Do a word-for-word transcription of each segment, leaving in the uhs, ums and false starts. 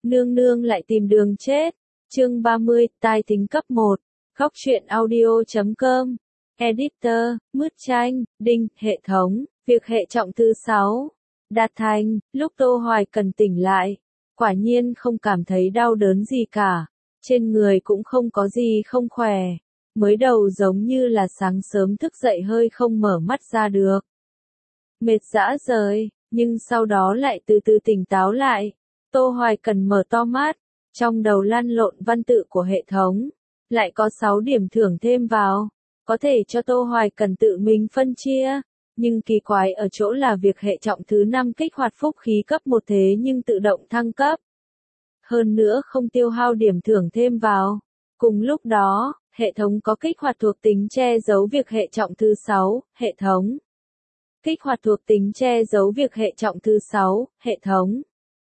Nương nương lại tìm đường chết. Chương ba mươi, tai tính cấp một. Góc truyện audio chấm com. Editor, Mứt Tranh, Đinh, hệ thống, việc hệ trọng thứ sáu. Đạt thành, lúc Tô Hoài Cần tỉnh lại. Quả nhiên không cảm thấy đau đớn gì cả. Trên người cũng không có gì không khỏe. Mới đầu giống như là sáng sớm thức dậy hơi không mở mắt ra được. Mệt dã rời, nhưng sau đó lại từ từ tỉnh táo lại. Tô Hoài Cần mở to mắt, trong đầu lăn lộn văn tự của hệ thống. Lại có sáu điểm thưởng thêm vào, có thể cho Tô Hoài Cần tự mình phân chia. Nhưng kỳ quái ở chỗ là việc hệ trọng thứ năm kích hoạt phúc khí cấp một thế nhưng tự động thăng cấp. Hơn nữa không tiêu hao điểm thưởng thêm vào. Cùng lúc đó, hệ thống có kích hoạt thuộc tính che giấu việc hệ trọng thứ sáu, hệ thống. Kích hoạt thuộc tính che giấu việc hệ trọng thứ sáu, hệ thống.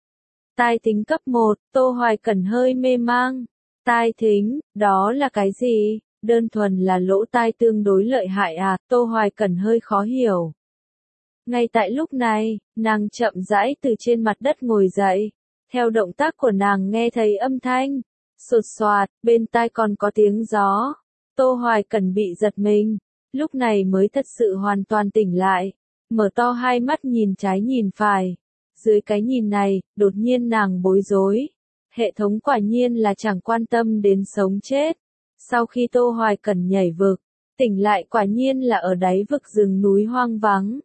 Tai tính cấp một, Tô Hoài Cần hơi mê mang. Tai thính, đó là cái gì? Đơn thuần là lỗ tai tương đối lợi hại à? Tô Hoài Cần hơi khó hiểu. Ngay tại lúc này, nàng chậm rãi từ trên mặt đất ngồi dậy. Theo động tác của nàng nghe thấy âm thanh. Sột soạt, bên tai còn có tiếng gió. Tô Hoài Cần bị giật mình. Lúc này mới thật sự hoàn toàn tỉnh lại. Mở to hai mắt nhìn trái nhìn phải. Dưới cái nhìn này, đột nhiên nàng bối rối. Hệ thống quả nhiên là chẳng quan tâm đến sống chết. Sau khi Tô Hoài Cần nhảy vực, tỉnh lại quả nhiên là ở đáy vực rừng núi hoang vắng.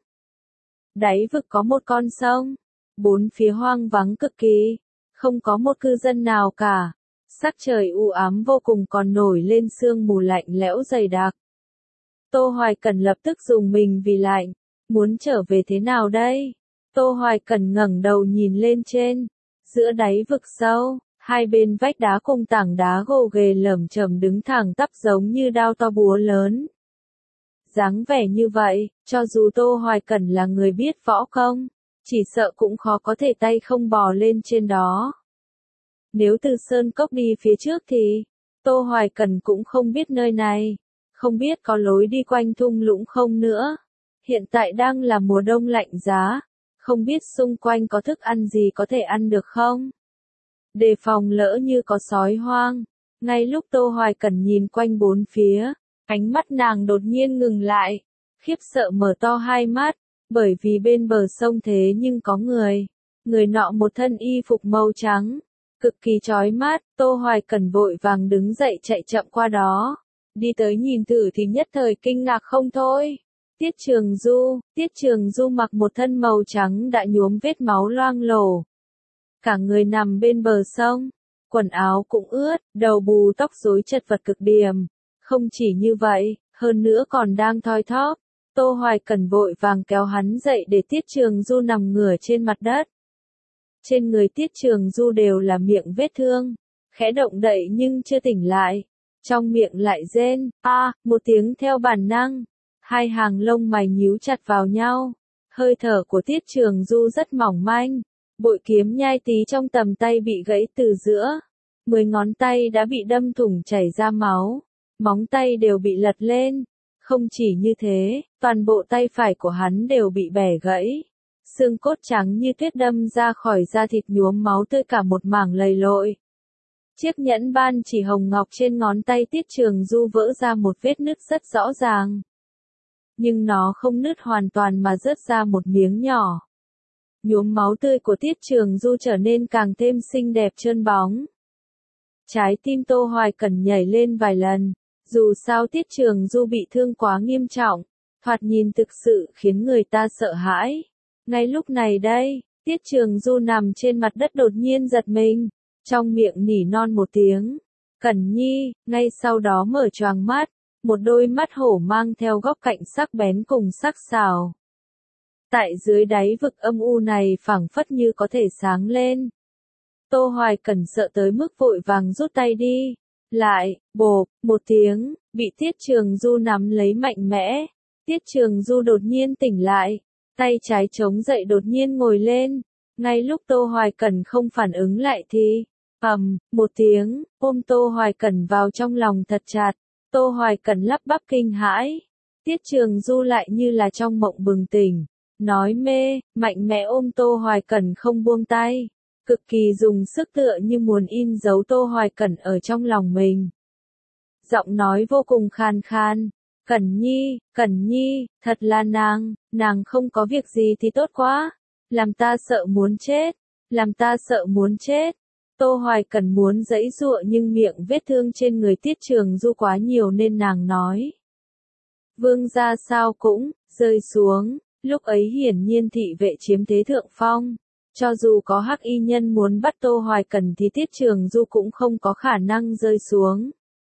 Đáy vực có một con sông. Bốn phía hoang vắng cực kỳ. Không có một cư dân nào cả. Sắc trời u ám vô cùng còn nổi lên sương mù lạnh lẽo dày đặc. Tô Hoài Cần lập tức dùng mình vì lạnh. Muốn trở về thế nào đây? Tô Hoài Cần ngẩng đầu nhìn lên trên. Giữa đáy vực sâu, hai bên vách đá cùng tảng đá gồ ghề lởm chởm đứng thẳng tắp giống như đao to búa lớn. Dáng vẻ như vậy, cho dù Tô Hoài Cần là người biết võ công, chỉ sợ cũng khó có thể tay không bò lên trên đó. Nếu từ sơn cốc đi phía trước thì, Tô Hoài Cần cũng không biết nơi này, không biết có lối đi quanh thung lũng không nữa. Hiện tại đang là mùa đông lạnh giá, không biết xung quanh có thức ăn gì có thể ăn được không? Đề phòng lỡ như có sói hoang. Ngay lúc Tô Hoài Cần nhìn quanh bốn phía, ánh mắt nàng đột nhiên ngừng lại, khiếp sợ mở to hai mắt, bởi vì bên bờ sông thế nhưng có người. Người nọ một thân y phục màu trắng, cực kỳ chói mắt. Tô Hoài Cần vội vàng đứng dậy chạy chậm qua đó. Đi tới nhìn thử thì nhất thời kinh ngạc không thôi. Tiết Trường Du, Tiết Trường Du mặc một thân màu trắng đã nhuốm vết máu loang lổ. Cả người nằm bên bờ sông, quần áo cũng ướt, đầu bù tóc rối chật vật cực điểm. Không chỉ như vậy, hơn nữa còn đang thoi thóp. Tô Hoài Cần vội vàng kéo hắn dậy để Tiết Trường Du nằm ngửa trên mặt đất. Trên người Tiết Trường Du đều là miệng vết thương, khẽ động đậy nhưng chưa tỉnh lại. Trong miệng lại rên, a, à, một tiếng theo bản năng. Hai hàng lông mày nhíu chặt vào nhau. Hơi thở của Tiết Trường Du rất mỏng manh. Bội kiếm nhai tí trong tầm tay bị gãy từ giữa. Mười ngón tay đã bị đâm thủng chảy ra máu. Móng tay đều bị lật lên. Không chỉ như thế, toàn bộ tay phải của hắn đều bị bẻ gãy. Xương cốt trắng như tuyết đâm ra khỏi da thịt nhuốm máu tươi cả một mảng lầy lội. Chiếc nhẫn ban chỉ hồng ngọc trên ngón tay Tiết Trường Du vỡ ra một vết nứt rất rõ ràng. Nhưng nó không nứt hoàn toàn mà rớt ra một miếng nhỏ. Nhuốm máu tươi của Tiết Trường Du trở nên càng thêm xinh đẹp trơn bóng. Trái tim Tô Hoài Cần nhảy lên vài lần. Dù sao Tiết Trường Du bị thương quá nghiêm trọng, thoạt nhìn thực sự khiến người ta sợ hãi. Ngay lúc này đây, Tiết Trường Du nằm trên mặt đất đột nhiên giật mình, trong miệng nỉ non một tiếng. Cẩn Nhi, ngay sau đó mở choàng mắt, một đôi mắt hổ mang theo góc cạnh sắc bén cùng sắc sảo. Tại dưới đáy vực âm u này phảng phất như có thể sáng lên. Tô Hoài Cần sợ tới mức vội vàng rút tay đi. Lại, bộp, một tiếng, bị Tiết Trường Du nắm lấy mạnh mẽ. Tiết Trường Du đột nhiên tỉnh lại, tay trái chống dậy đột nhiên ngồi lên. Ngay lúc Tô Hoài Cần không phản ứng lại thì, ầm, một tiếng, ôm Tô Hoài Cần vào trong lòng thật chặt. Tô Hoài Cần lắp bắp kinh hãi. Tiết Trường Du lại như là trong mộng bừng tỉnh, nói mê, mạnh mẽ ôm Tô Hoài Cần không buông tay. cực kỳ dùng sức tựa như muốn in dấu Tô Hoài Cẩn ở trong lòng mình. Giọng nói vô cùng khan khan, Cẩn Nhi, Cẩn Nhi, thật là nàng, nàng không có việc gì thì tốt quá, làm ta sợ muốn chết, làm ta sợ muốn chết. Tô Hoài Cẩn muốn giãy giụa nhưng miệng vết thương trên người Tiết Trường Du quá nhiều nên nàng nói. Vương gia sao cũng, rơi xuống, lúc ấy hiển nhiên thị vệ chiếm thế thượng phong. Cho dù có hắc y nhân muốn bắt Tô Hoài Cẩn thì Tiết Trường Du cũng không có khả năng rơi xuống.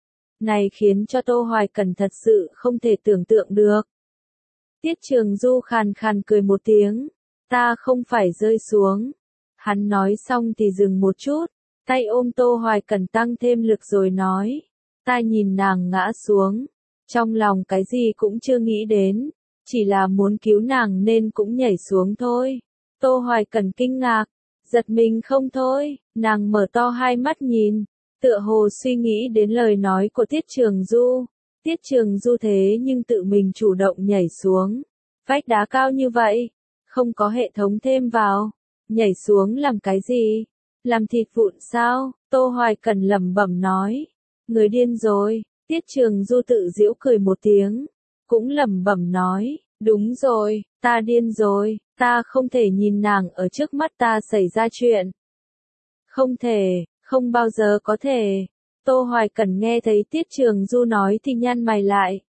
Này khiến cho Tô Hoài Cẩn thật sự không thể tưởng tượng được. Tiết Trường Du khàn khàn cười một tiếng, ta không phải rơi xuống. Hắn nói xong thì dừng một chút, tay ôm Tô Hoài Cẩn tăng thêm lực rồi nói, ta nhìn nàng ngã xuống, trong lòng cái gì cũng chưa nghĩ đến, chỉ là muốn cứu nàng nên cũng nhảy xuống thôi. Tô Hoài Cẩn kinh ngạc, giật mình không thôi, nàng mở to hai mắt nhìn, tựa hồ suy nghĩ đến lời nói của Tiết Trường Du. Tiết Trường Du thế nhưng tự mình chủ động nhảy xuống. Vách đá cao như vậy, không có hệ thống thêm vào, nhảy xuống làm cái gì? Làm thịt vụn sao? Tô Hoài Cẩn lẩm bẩm nói, người điên rồi. Tiết Trường Du tự giễu cười một tiếng, cũng lẩm bẩm nói, đúng rồi, ta điên rồi, ta không thể nhìn nàng ở trước mắt ta xảy ra chuyện. Không thể, không bao giờ có thể. Tô Hoài Cẩn nghe thấy Tiết Trường Du nói thì nhăn mày lại.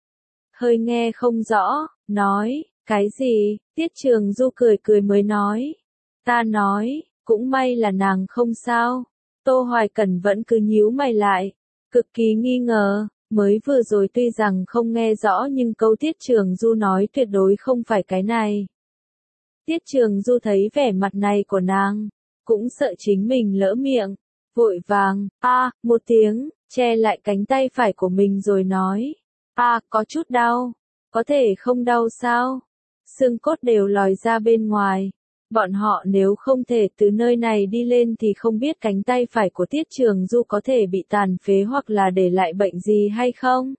Hơi nghe không rõ, nói, cái gì? Tiết Trường Du cười cười mới nói. Ta nói, cũng may là nàng không sao. Tô Hoài Cẩn vẫn cứ nhíu mày lại, cực kỳ nghi ngờ, mới vừa rồi tuy rằng không nghe rõ nhưng câu Tiết Trường Du nói tuyệt đối không phải cái này. Tiết Trường Du thấy vẻ mặt này của nàng, cũng sợ chính mình lỡ miệng, vội vàng, a, à, một tiếng, che lại cánh tay phải của mình rồi nói, a, à, có chút đau, có thể không đau sao? Xương cốt đều lòi ra bên ngoài. Bọn họ nếu không thể từ nơi này đi lên thì không biết cánh tay phải của Tiết Trường Du có thể bị tàn phế hoặc là để lại bệnh gì hay không?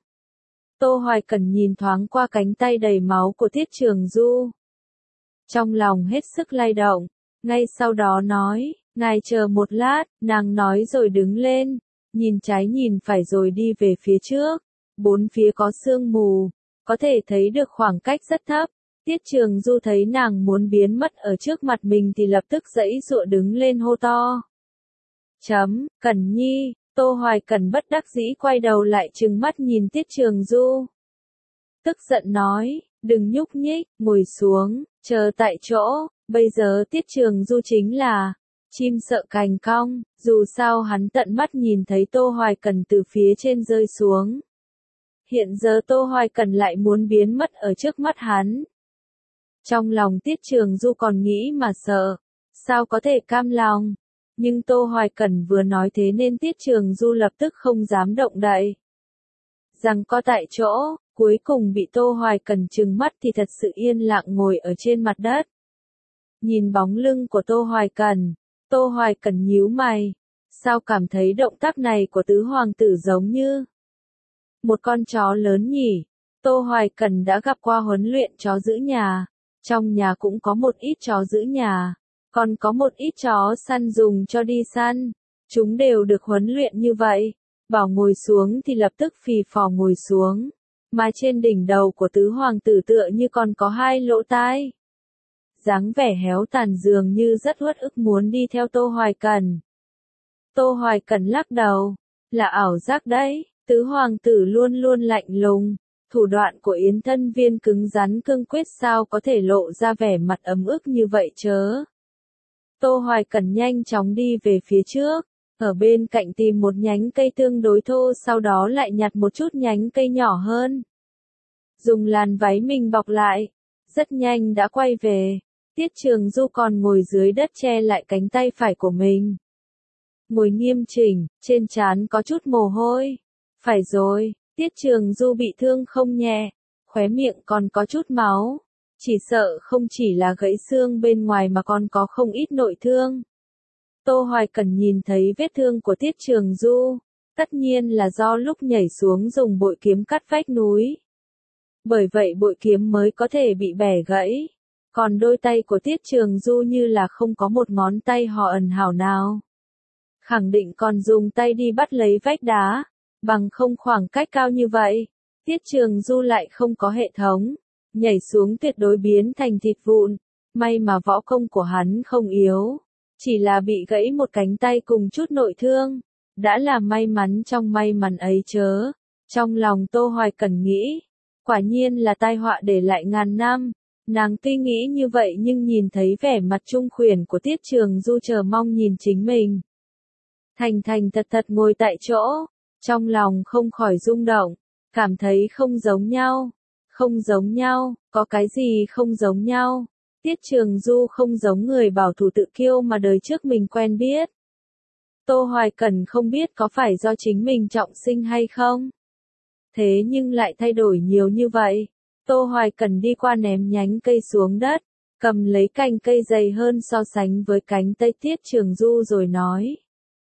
Tô Hoài Cẩn nhìn thoáng qua cánh tay đầy máu của Tiết Trường Du. Trong lòng hết sức lay động, ngay sau đó nói, ngài chờ một lát, nàng nói rồi đứng lên, nhìn trái nhìn phải rồi đi về phía trước, bốn phía có sương mù, có thể thấy được khoảng cách rất thấp. Tiết Trường Du thấy nàng muốn biến mất ở trước mặt mình thì lập tức giãy giụa đứng lên hô to. Chấm, Cẩn Nhi, Tô Hoài Cẩn bất đắc dĩ quay đầu lại trừng mắt nhìn Tiết Trường Du. Tức giận nói, đừng nhúc nhích, ngồi xuống, chờ tại chỗ, bây giờ Tiết Trường Du chính là chim sợ cành cong, dù sao hắn tận mắt nhìn thấy Tô Hoài Cẩn từ phía trên rơi xuống. Hiện giờ Tô Hoài Cẩn lại muốn biến mất ở trước mắt hắn. Trong lòng Tiết Trường Du còn nghĩ mà sợ, sao có thể cam lòng, nhưng Tô Hoài Cẩn vừa nói thế nên Tiết Trường Du lập tức không dám động đậy. Rằng có tại chỗ, cuối cùng bị Tô Hoài Cẩn trừng mắt thì thật sự yên lặng ngồi ở trên mặt đất. Nhìn bóng lưng của Tô Hoài Cẩn, Tô Hoài Cẩn nhíu mày, sao cảm thấy động tác này của tứ hoàng tử giống như một con chó lớn nhỉ? Tô Hoài Cẩn đã gặp qua huấn luyện chó giữ nhà. Trong nhà cũng có một ít chó giữ nhà, còn có một ít chó săn dùng cho đi săn. Chúng đều được huấn luyện như vậy. Bảo ngồi xuống thì lập tức phì phò ngồi xuống. Mà trên đỉnh đầu của tứ hoàng tử tựa như còn có hai lỗ tai. Dáng vẻ héo tàn dường như rất uất ức muốn đi theo Tô Hoài Cẩn. Tô Hoài Cẩn lắc đầu, là ảo giác đấy, tứ hoàng tử luôn luôn lạnh lùng. Thủ đoạn của Yến Thân Viên cứng rắn cương quyết sao có thể lộ ra vẻ mặt ấm ức như vậy chớ. Tô Hoài Cẩn nhanh chóng đi về phía trước, ở bên cạnh tìm một nhánh cây tương đối thô sau đó lại nhặt một chút nhánh cây nhỏ hơn. Dùng làn váy mình bọc lại, rất nhanh đã quay về, Tiết Trường Du còn ngồi dưới đất che lại cánh tay phải của mình. Ngồi nghiêm chỉnh, trên trán có chút mồ hôi. Phải rồi. Tiết Trường Du bị thương không nhẹ, khóe miệng còn có chút máu, chỉ sợ không chỉ là gãy xương bên ngoài mà còn có không ít nội thương. Tô Hoài Cẩn nhìn thấy vết thương của Tiết Trường Du, tất nhiên là do lúc nhảy xuống dùng bội kiếm cắt vách núi. Bởi vậy bội kiếm mới có thể bị bẻ gãy. Còn đôi tay của Tiết Trường Du như là không có một ngón tay họ ẩn hảo nào. Khẳng định còn dùng tay đi bắt lấy vách đá, bằng không khoảng cách cao như vậy. Tiết Trường Du lại không có hệ thống, nhảy xuống tuyệt đối biến thành thịt vụn. May mà võ công của hắn không yếu, chỉ là bị gãy một cánh tay cùng chút nội thương. Đã là may mắn trong may mắn ấy chớ. Trong lòng Tô Hoài Cẩn nghĩ, quả nhiên là tai họa để lại ngàn năm. Nàng tuy nghĩ như vậy nhưng nhìn thấy vẻ mặt trung khuyển của Tiết Trường Du chờ mong nhìn chính mình. Thành thành thật thật ngồi tại chỗ, trong lòng không khỏi rung động, cảm thấy không giống nhau, không giống nhau, có cái gì không giống nhau. Tiết Trường Du không giống người bảo thủ tự kiêu mà đời trước mình quen biết. Tô Hoài Cẩn không biết có phải do chính mình trọng sinh hay không. Thế nhưng lại thay đổi nhiều như vậy. Tô Hoài Cẩn đi qua ném nhánh cây xuống đất, cầm lấy cành cây dày hơn so sánh với cánh tay Tiết Trường Du rồi nói.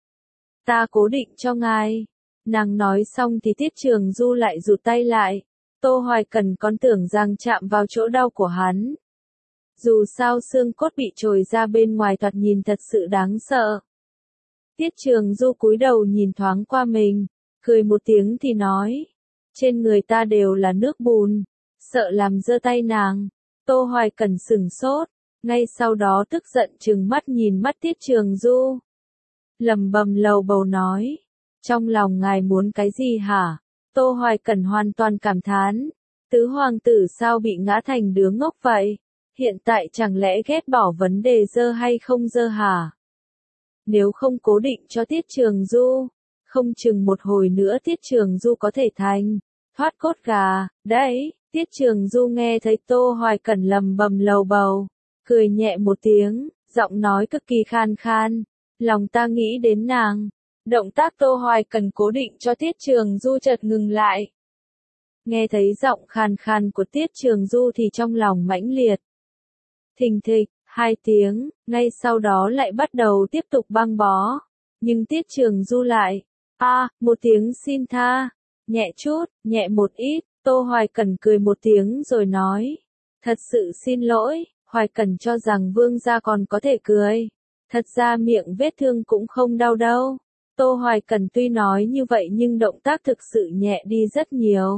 Ta cố định cho ngài. Nàng nói xong thì Tiết Trường Du lại rụt tay lại. Tô Hoài Cẩn còn tưởng rằng chạm vào chỗ đau của hắn. Dù sao xương cốt bị trồi ra bên ngoài thoạt nhìn thật sự đáng sợ. Tiết Trường Du cúi đầu nhìn thoáng qua mình, cười một tiếng thì nói. Trên người ta đều là nước bùn, sợ làm dơ tay nàng. Tô Hoài Cẩn sửng sốt, ngay sau đó tức giận trừng mắt nhìn mắt Tiết Trường Du. Lầm bầm lầu bầu nói, trong lòng ngài muốn cái gì hả? Tô Hoài Cẩn hoàn toàn cảm thán, tứ hoàng tử sao bị ngã thành đứa ngốc vậy? Hiện tại chẳng lẽ ghét bỏ vấn đề dơ hay không dơ hả? Nếu không cố định cho Tiết Trường Du, không chừng một hồi nữa Tiết Trường Du có thể thành thoát cốt gà, đấy. Tiết Trường Du nghe thấy Tô Hoài Cẩn lầm bầm lầu bầu, cười nhẹ một tiếng, giọng nói cực kỳ khan khan, lòng ta nghĩ đến nàng. Động tác Tô Hoài Cẩn cố định cho Tiết Trường Du chợt ngừng lại. Nghe thấy giọng khan khan của Tiết Trường Du thì trong lòng mãnh liệt. Thình thịch, hai tiếng, ngay sau đó lại bắt đầu tiếp tục băng bó. Nhưng Tiết Trường Du lại, a à, một tiếng xin tha, nhẹ chút, nhẹ một ít. Tô Hoài Cẩn cười một tiếng rồi nói, thật sự xin lỗi. Hoài Cẩn cho rằng vương gia còn có thể cười, thật ra miệng vết thương cũng không đau đâu. Tô Hoài Cẩn tuy nói như vậy nhưng động tác thực sự nhẹ đi rất nhiều.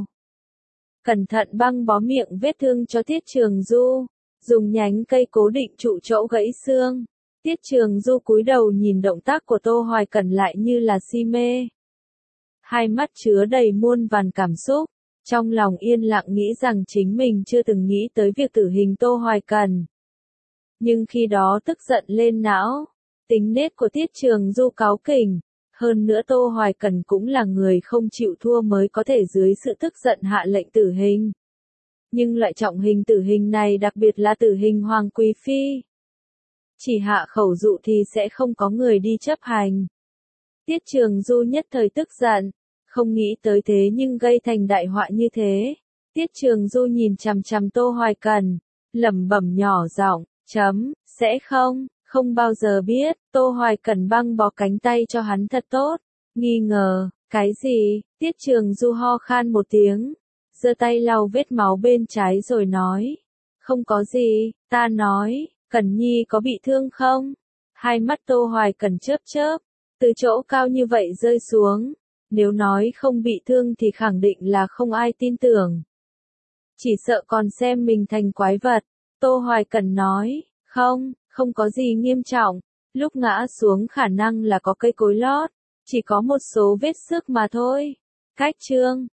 Cẩn thận băng bó miệng vết thương cho Tiết Trường Du, dùng nhánh cây cố định trụ chỗ gãy xương. Tiết Trường Du cúi đầu nhìn động tác của Tô Hoài Cẩn lại như là si mê. Hai mắt chứa đầy muôn vàn cảm xúc, trong lòng yên lặng nghĩ rằng chính mình chưa từng nghĩ tới việc tử hình Tô Hoài Cẩn. Nhưng khi đó tức giận lên não, tính nết của Tiết Trường Du cáu kỉnh, hơn nữa Tô Hoài Cẩn cũng là người không chịu thua mới có thể dưới sự tức giận hạ lệnh tử hình. Nhưng loại trọng hình tử hình này đặc biệt là tử hình Hoàng Quý Phi. Chỉ hạ khẩu dụ thì sẽ không có người đi chấp hành. Tiết Trường Du nhất thời tức giận, không nghĩ tới thế nhưng gây thành đại họa như thế. Tiết Trường Du nhìn chằm chằm Tô Hoài Cẩn, lẩm bẩm nhỏ giọng, chấm, sẽ không, không bao giờ biết. Tô Hoài Cẩn băng bó cánh tay cho hắn thật tốt, nghi ngờ, cái gì? Tiết Trường Du ho khan một tiếng, giơ tay lau vết máu bên trái rồi nói, không có gì. Ta nói, Cẩn Nhi có bị thương không? Hai mắt Tô Hoài Cẩn chớp chớp, từ chỗ cao như vậy rơi xuống, nếu nói không bị thương thì khẳng định là không ai tin tưởng. Chỉ sợ còn xem mình thành quái vật. Tô Hoài Cẩn nói, không, không có gì nghiêm trọng, lúc ngã xuống khả năng là có cây cối lót, chỉ có một số vết xước mà thôi. Cách chương